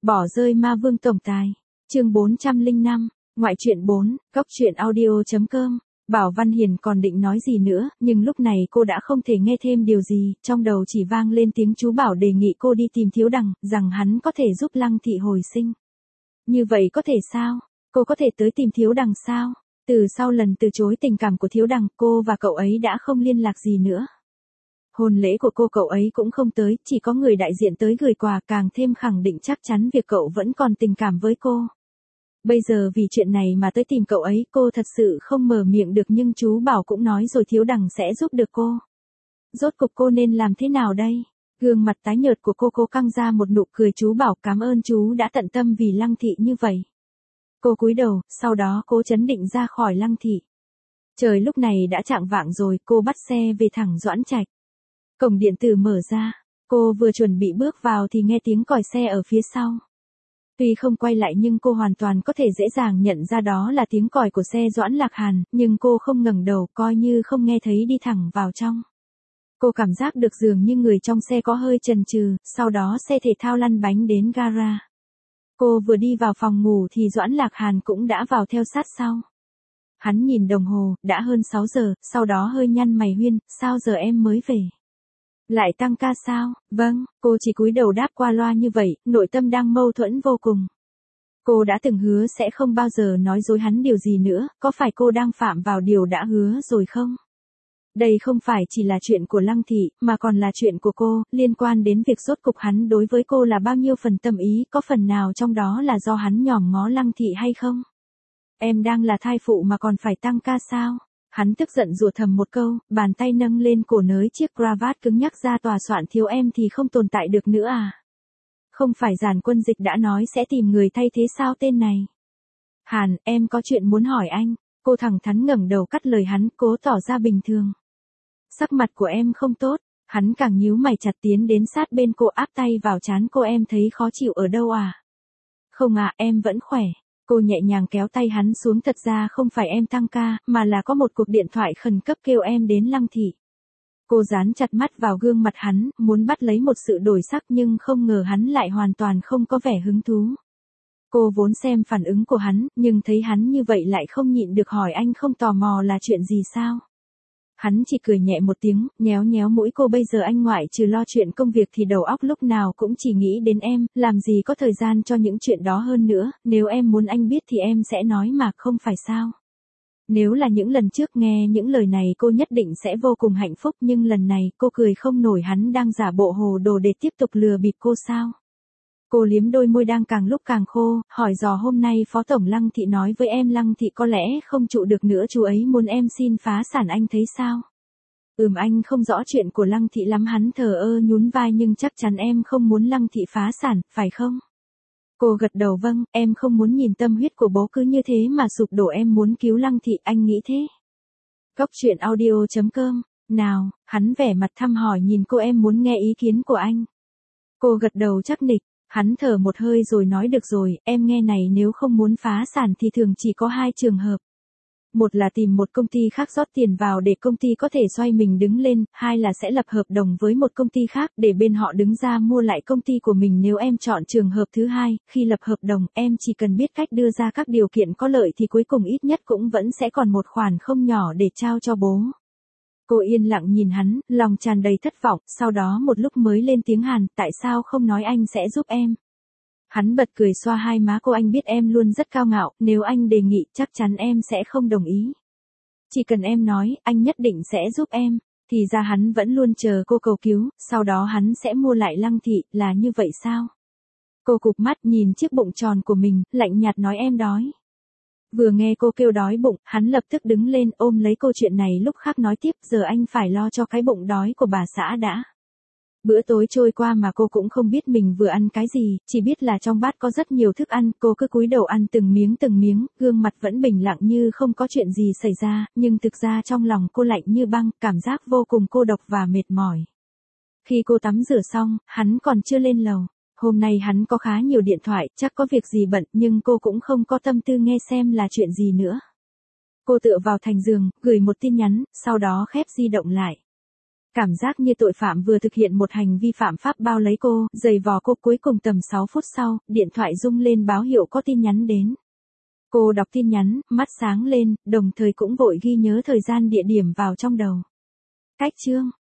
Bỏ rơi ma vương tổng tài. Chương 405, ngoại truyện 4, góc truyện audio.com. Bảo Văn Hiền còn định nói gì nữa, nhưng lúc này cô đã không thể nghe thêm điều gì, trong đầu chỉ vang lên tiếng chú Bảo đề nghị cô đi tìm Thiếu Đằng, rằng hắn có thể giúp Lăng Thị hồi sinh. Như vậy có thể sao? Cô có thể tới tìm Thiếu Đằng sao? Từ sau lần từ chối tình cảm của Thiếu Đằng, cô và cậu ấy đã không liên lạc gì nữa. Hôn lễ của cô cậu ấy cũng không tới, chỉ có người đại diện tới gửi quà, càng thêm khẳng định chắc chắn việc cậu vẫn còn tình cảm với cô. Bây giờ vì chuyện này mà tới tìm cậu ấy, cô thật sự không mở miệng được, nhưng chú Bảo cũng nói rồi Thiếu Đằng sẽ giúp được cô. Rốt cục cô nên làm thế nào đây? Gương mặt tái nhợt của cô căng ra một nụ cười. Chú Bảo cảm ơn chú đã tận tâm vì Lăng Thị như vậy. Cô cúi đầu, sau đó cố trấn định ra khỏi Lăng Thị. Trời lúc này đã chạng vạng rồi, cô bắt xe về thẳng Doãn Trạch. Cổng điện tử mở ra, cô vừa chuẩn bị bước vào thì nghe tiếng còi xe ở phía sau. Tuy không quay lại nhưng cô hoàn toàn có thể dễ dàng nhận ra đó là tiếng còi của xe Doãn Lạc Hàn, nhưng cô không ngẩng đầu, coi như không nghe thấy, đi thẳng vào trong. Cô cảm giác được dường như người trong xe có hơi chần chừ, sau đó xe thể thao lăn bánh đến gara. Cô vừa đi vào phòng ngủ thì Doãn Lạc Hàn cũng đã vào theo sát sau. Hắn nhìn đồng hồ, đã hơn 6 giờ, sau đó hơi nhăn mày. Huyên, sao giờ em mới về? Lại tăng ca sao? Vâng, cô chỉ cúi đầu đáp qua loa như vậy, nội tâm đang mâu thuẫn vô cùng. Cô đã từng hứa sẽ không bao giờ nói dối hắn điều gì nữa, có phải cô đang phạm vào điều đã hứa rồi không? Đây không phải chỉ là chuyện của Lăng Thị, mà còn là chuyện của cô, liên quan đến việc rốt cục hắn đối với cô là bao nhiêu phần tâm ý, có phần nào trong đó là do hắn nhòm ngó Lăng Thị hay không? Em đang là thai phụ mà còn phải tăng ca sao? Hắn tức giận rủa thầm một câu, bàn tay nâng lên cổ nới chiếc cravat cứng nhắc ra tòa soạn. Thiếu em thì không tồn tại được nữa à? Không phải Giản Quân Dịch đã nói sẽ tìm người thay thế sao tên này? Hàn, em có chuyện muốn hỏi anh. Cô thẳng thắn ngẩng đầu cắt lời hắn, cố tỏ ra bình thường. Sắc mặt của em không tốt. Hắn càng nhíu mày chặt, tiến đến sát bên cô, áp tay vào trán cô. Em thấy khó chịu ở đâu à? Không à, em vẫn khỏe. Cô nhẹ nhàng kéo tay hắn xuống. Thật ra không phải em tăng ca, mà là có một cuộc điện thoại khẩn cấp kêu em đến Lăng Thị. Cô dán chặt mắt vào gương mặt hắn, muốn bắt lấy một sự đổi sắc, nhưng không ngờ hắn lại hoàn toàn không có vẻ hứng thú. Cô vốn xem phản ứng của hắn, nhưng thấy hắn như vậy lại không nhịn được hỏi, anh không tò mò là chuyện gì sao? Hắn chỉ cười nhẹ một tiếng, nhéo nhéo mũi cô. Bây giờ anh ngoại trừ lo chuyện công việc thì đầu óc lúc nào cũng chỉ nghĩ đến em, làm gì có thời gian cho những chuyện đó. Hơn nữa, nếu em muốn anh biết thì em sẽ nói mà, không phải sao? Nếu là những lần trước nghe những lời này cô nhất định sẽ vô cùng hạnh phúc, nhưng lần này cô cười không nổi. Hắn đang giả bộ hồ đồ để tiếp tục lừa bịp cô sao? Cô liếm đôi môi đang càng lúc càng khô, hỏi dò, hôm nay Phó Tổng Lăng Thị nói với em Lăng Thị có lẽ không trụ được nữa, chú ấy muốn em xin phá sản, anh thấy sao? Anh không rõ chuyện của Lăng Thị lắm. Hắn thờ ơ nhún vai, nhưng chắc chắn em không muốn Lăng Thị phá sản, phải không? Cô gật đầu, vâng, em không muốn nhìn tâm huyết của bố cứ như thế mà sụp đổ, em muốn cứu Lăng Thị, anh nghĩ thế. Góc truyện audio.com, nào, hắn vẻ mặt thăm hỏi nhìn cô, em muốn nghe ý kiến của anh. Cô gật đầu chắc nịch. Hắn thở một hơi rồi nói, được rồi, em nghe này, nếu không muốn phá sản thì thường chỉ có hai trường hợp. Một là tìm một công ty khác rót tiền vào để công ty có thể xoay mình đứng lên, hai là sẽ lập hợp đồng với một công ty khác để bên họ đứng ra mua lại công ty của mình. Nếu em chọn trường hợp thứ hai, khi lập hợp đồng, em chỉ cần biết cách đưa ra các điều kiện có lợi thì cuối cùng ít nhất cũng vẫn sẽ còn một khoản không nhỏ để trao cho bố. Cô yên lặng nhìn hắn, lòng tràn đầy thất vọng, sau đó một lúc mới lên tiếng, Hàn, tại sao không nói anh sẽ giúp em? Hắn bật cười xoa hai má cô, anh biết em luôn rất cao ngạo, nếu anh đề nghị chắc chắn em sẽ không đồng ý. Chỉ cần em nói, anh nhất định sẽ giúp em. Thì ra hắn vẫn luôn chờ cô cầu cứu, sau đó hắn sẽ mua lại Lăng Thị, là như vậy sao? Cô cụp mắt nhìn chiếc bụng tròn của mình, lạnh nhạt nói, em đói. Vừa nghe cô kêu đói bụng, hắn lập tức đứng lên ôm lấy cô, chuyện này lúc khác nói tiếp, giờ anh phải lo cho cái bụng đói của bà xã đã. Bữa tối trôi qua mà cô cũng không biết mình vừa ăn cái gì, chỉ biết là trong bát có rất nhiều thức ăn, cô cứ cúi đầu ăn từng miếng, gương mặt vẫn bình lặng như không có chuyện gì xảy ra, nhưng thực ra trong lòng cô lạnh như băng, cảm giác vô cùng cô độc và mệt mỏi. Khi cô tắm rửa xong, hắn còn chưa lên lầu. Hôm nay hắn có khá nhiều điện thoại, chắc có việc gì bận, nhưng cô cũng không có tâm tư nghe xem là chuyện gì nữa. Cô tựa vào thành giường, gửi một tin nhắn, sau đó khép di động lại. Cảm giác như tội phạm vừa thực hiện một hành vi phạm pháp bao lấy cô, giày vò cô. Cuối cùng tầm 6 phút sau, điện thoại rung lên báo hiệu có tin nhắn đến. Cô đọc tin nhắn, mắt sáng lên, đồng thời cũng vội ghi nhớ thời gian địa điểm vào trong đầu. Cách chương